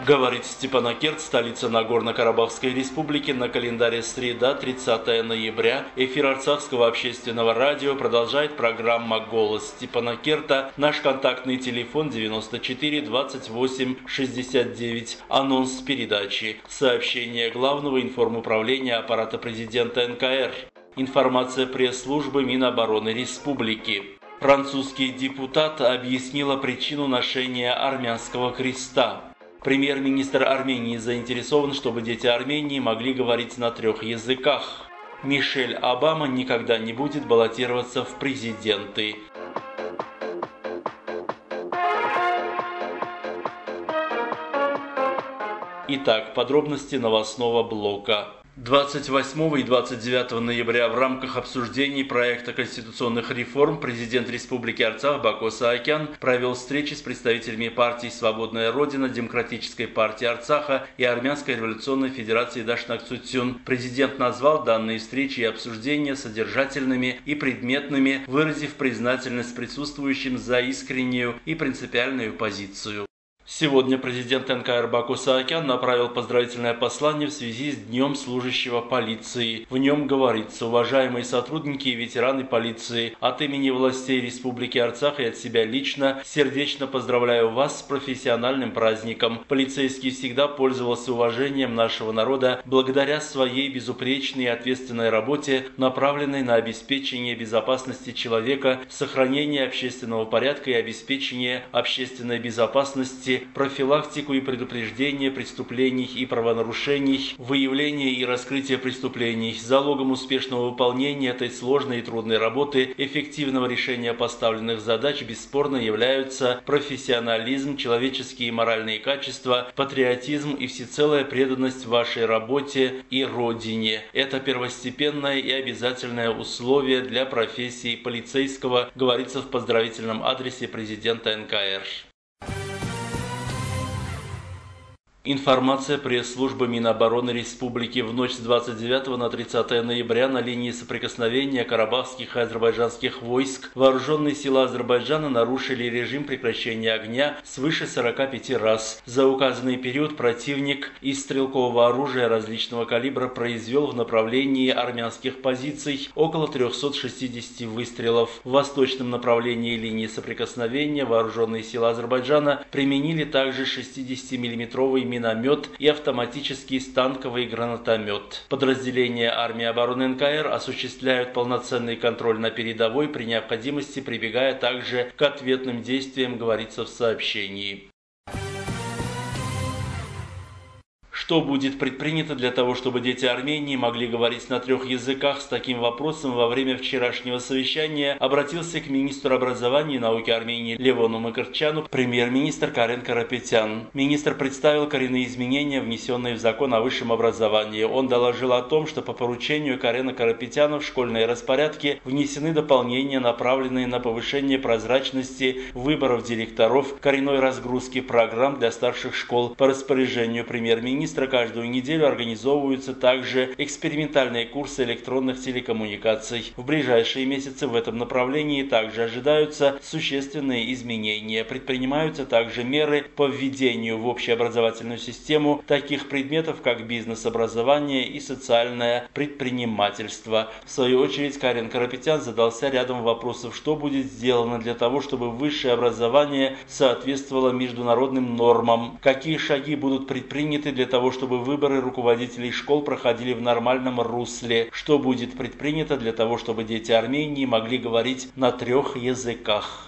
Говорит Степанакерт, столица Нагорно-Карабахской республики, на календаре среда, 30 ноября. Эфир Арцахского общественного радио продолжает программа «Голос Степанакерта». Наш контактный телефон 94 28 69. Анонс передачи. Сообщение Главного информуправления аппарата президента НКР. Информация пресс-службы Минобороны Республики. Французский депутат объяснила причину ношения армянского креста. Премьер-министр Армении заинтересован, чтобы дети Армении могли говорить на 3 языках. Мишель Обама никогда не будет баллотироваться в президенты. Итак, подробности новостного блока. 28 и 29 ноября в рамках обсуждений проекта конституционных реформ президент Республики Арцах Бако Саакян провел встречи с представителями партий «Свободная Родина», Демократической партии Арцаха и Армянской революционной федерации Дашнак Цутюн. Президент назвал данные встречи и обсуждения содержательными и предметными, выразив признательность присутствующим за искреннюю и принципиальную позицию. Сегодня президент НКР Бако Саакян направил поздравительное послание в связи с Днем служащего полиции. В нем говорится: уважаемые сотрудники и ветераны полиции, от имени властей Республики Арцах и от себя лично сердечно поздравляю вас с профессиональным праздником. Полицейский всегда пользовался уважением нашего народа благодаря своей безупречной и ответственной работе, направленной на обеспечение безопасности человека, сохранение общественного порядка и обеспечение общественной безопасности, профилактику и предупреждение преступлений и правонарушений, выявление и раскрытие преступлений. Залогом успешного выполнения этой сложной и трудной работы, эффективного решения поставленных задач бесспорно являются профессионализм, человеческие и моральные качества, патриотизм и всецелая преданность вашей работе и родине. Это первостепенное и обязательное условие для профессии полицейского, говорится в поздравительном адресе президента НКР. Информация пресс-службы Минобороны Республики. В ночь с 29 на 30 ноября на линии соприкосновения карабахских и азербайджанских войск вооруженные силы Азербайджана нарушили режим прекращения огня свыше 45 раз. За указанный период противник из стрелкового оружия различного калибра произвел в направлении армянских позиций около 360 выстрелов. В восточном направлении линии соприкосновения вооруженные силы Азербайджана применили также 60-мм миномет и автоматический станковый гранатомет. Подразделения армии обороны НКР осуществляют полноценный контроль на передовой, при необходимости прибегая также к ответным действиям, говорится в сообщении. Что будет предпринято для того, чтобы дети Армении могли говорить на 3 языках? С таким вопросом во время вчерашнего совещания обратился к министру образования и науки Армении Левону Макарчану премьер-министр Карен Карапетян. Министр представил коренные изменения, внесенные в закон о высшем образовании. Он доложил о том, что по поручению Карена Карапетяна в школьные распорядки внесены дополнения, направленные на повышение прозрачности выборов директоров, коренной разгрузки программ для старших школ. По распоряжению премьер-министра каждую неделю организовываются также экспериментальные курсы электронных телекоммуникаций. В ближайшие месяцы в этом направлении также ожидаются существенные изменения. Предпринимаются также меры по введению в общеобразовательную систему таких предметов, как бизнес-образование и социальное предпринимательство. В свою очередь Карен Карапетян задался рядом вопросов, что будет сделано для того, чтобы высшее образование соответствовало международным нормам, какие шаги будут предприняты для того, чтобы выборы руководителей школ проходили в нормальном русле, что будет предпринято для того, чтобы дети Армении могли говорить на 3 языках.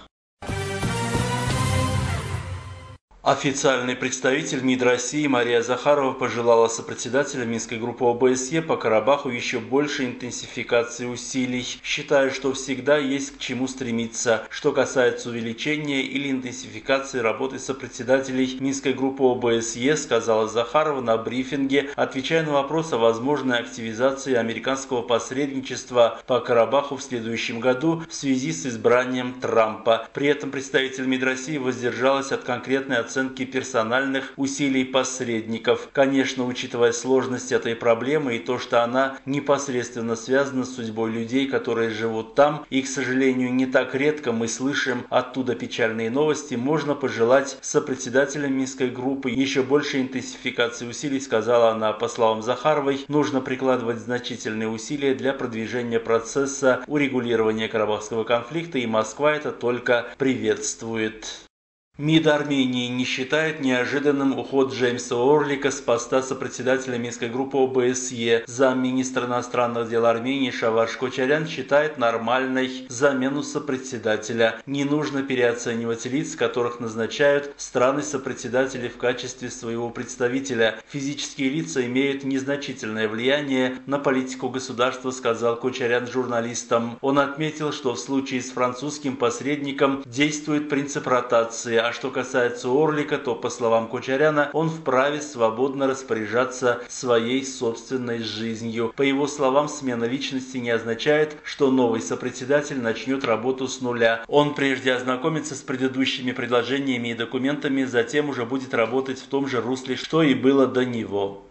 Официальный представитель МИД России Мария Захарова пожелала сопредседателя Минской группы ОБСЕ по Карабаху еще больше интенсификации усилий, считая, что всегда есть к чему стремиться. Что касается увеличения или интенсификации работы сопредседателей Минской группы ОБСЕ, сказала Захарова на брифинге, отвечая на вопрос о возможной активизации американского посредничества по Карабаху в следующем году в связи с избранием Трампа. При этом представитель МИД России воздержалась от конкретной оценки оценки персональных усилий посредников. Конечно, учитывая сложность этой проблемы и то, что она непосредственно связана с судьбой людей, которые живут там, и, к сожалению, не так редко мы слышим оттуда печальные новости, можно пожелать сопредседателям Минской группы еще большей интенсификации усилий, сказала она. По словам Захаровой, нужно прикладывать значительные усилия для продвижения процесса урегулирования Карабахского конфликта, и Москва это только приветствует. МИД Армении не считает неожиданным уход Джеймса Орлика с поста сопредседателя Минской группы ОБСЕ. Замминистра иностранных дел Армении Шаварш Кочарян считает нормальной замену сопредседателя. Не нужно переоценивать лиц, которых назначают страны-сопредседатели в качестве своего представителя. Физические лица имеют незначительное влияние на политику государства, сказал Кочарян журналистам. Он отметил, что в случае с французским посредником действует принцип ротации. А что касается Орлика, то, по словам Кочаряна, он вправе свободно распоряжаться своей собственной жизнью. По его словам, смена личности не означает, что новый сопредседатель начнет работу с нуля. Он прежде ознакомится с предыдущими предложениями и документами, затем уже будет работать в том же русле, что и было до него.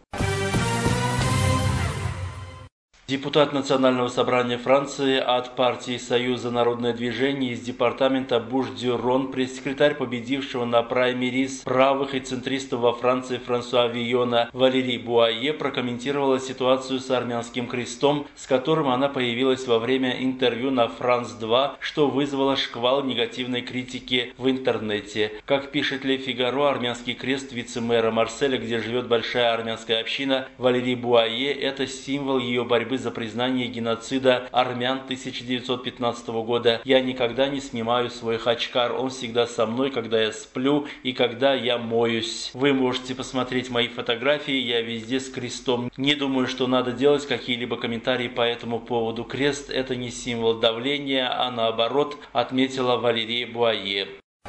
Депутат Национального собрания Франции от партии Союза народное движение из департамента Буш-Дюрон, пресс-секретарь победившего на праймериз правых и центристов во Франции Франсуа Вийона Валерий Буайе прокомментировала ситуацию с армянским крестом, с которым она появилась во время интервью на Франс-2, что вызвало шквал негативной критики в интернете. Как пишет Ле Фигаро, армянский крест вице-мэра Марселя, где живет большая армянская община, Валерий Буайе – это символ ее борьбы за признание геноцида армян 1915 года. Я никогда не снимаю свой хачкар, он всегда со мной, когда я сплю и когда я моюсь. Вы можете посмотреть мои фотографии, я везде с крестом. Не думаю, что надо делать какие-либо комментарии по этому поводу. Крест – это не символ давления, а наоборот, отметила Валерия Буайе.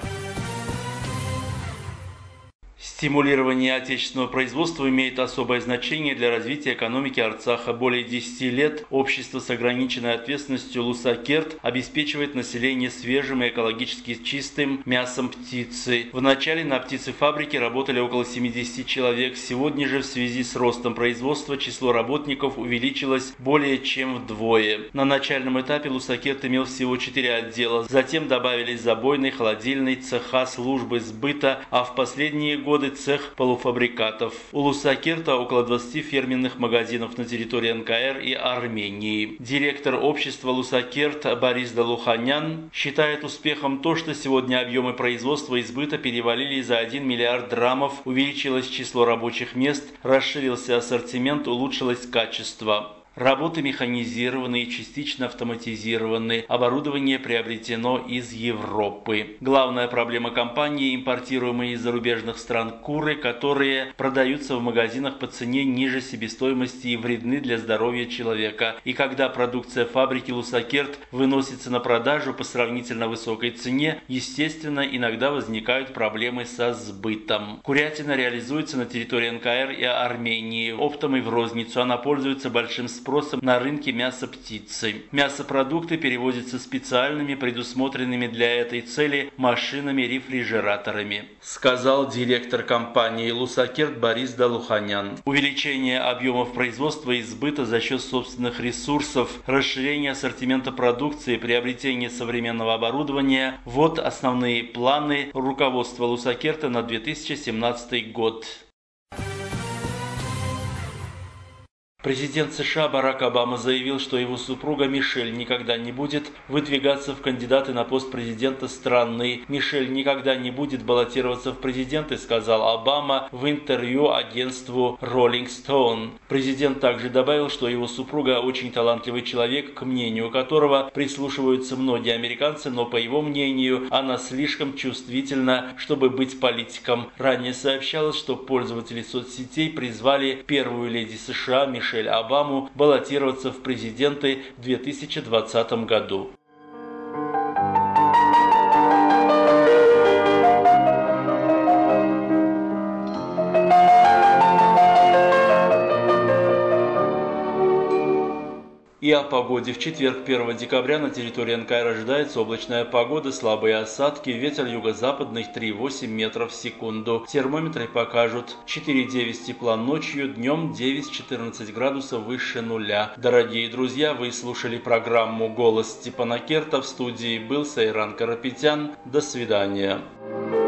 Стимулирование отечественного производства имеет особое значение для развития экономики Арцаха. Более 10 лет общество с ограниченной ответственностью Лусакерт обеспечивает население свежим и экологически чистым мясом птицы. В начале на птицефабрике работали около 70 человек. Сегодня же в связи с ростом производства число работников увеличилось более чем вдвое. На начальном этапе Лусакерт имел всего 4 отдела. Затем добавились забойный, холодильный, цеха, службы сбыта, а в последние годы цех полуфабрикатов. У Лусакерта около 20 фирменных магазинов на территории НКР и Армении. Директор общества Лусакерт Борис Далуханян считает успехом то, что сегодня объемы производства и сбыта перевалили за 1 миллиард драмов, увеличилось число рабочих мест, расширился ассортимент, улучшилось качество. Работы механизированы и частично автоматизированы. Оборудование приобретено из Европы. Главная проблема компании – импортируемые из зарубежных стран куры, которые продаются в магазинах по цене ниже себестоимости и вредны для здоровья человека. И когда продукция фабрики Лусакерт выносится на продажу по сравнительно высокой цене, естественно, иногда возникают проблемы со сбытом. Курятина реализуется на территории НКР и Армении. Оптом и в розницу она пользуется большим спросом на рынке мяса птицы. Мясопродукты перевозятся специальными, предусмотренными для этой цели машинами-рефрижераторами, сказал директор компании Лусакерт Борис Далуханян. Увеличение объемов производства и сбыта за счет собственных ресурсов, расширение ассортимента продукции, приобретение современного оборудования – вот основные планы руководства Лусакерта на 2017 год. Президент США Барак Обама заявил, что его супруга Мишель никогда не будет выдвигаться в кандидаты на пост президента страны. Мишель никогда не будет баллотироваться в президенты, сказал Обама в интервью агентству Rolling Stone. Президент также добавил, что его супруга очень талантливый человек, к мнению которого прислушиваются многие американцы, но по его мнению она слишком чувствительна, чтобы быть политиком. Ранее сообщалось, что пользователи соцсетей призвали первую леди США Мишель Обаму баллотироваться в президенты в 2020 году. И о погоде. В четверг, 1 декабря, на территории НКР ожидается облачная погода, слабые осадки, ветер юго-западный 3,8 метров в секунду. Термометры покажут 4,9 тепла ночью, днем 9-14 градусов выше нуля. Дорогие друзья, вы слушали программу «Голос Степана Керта». В студии был Сайран Карапетян. До свидания.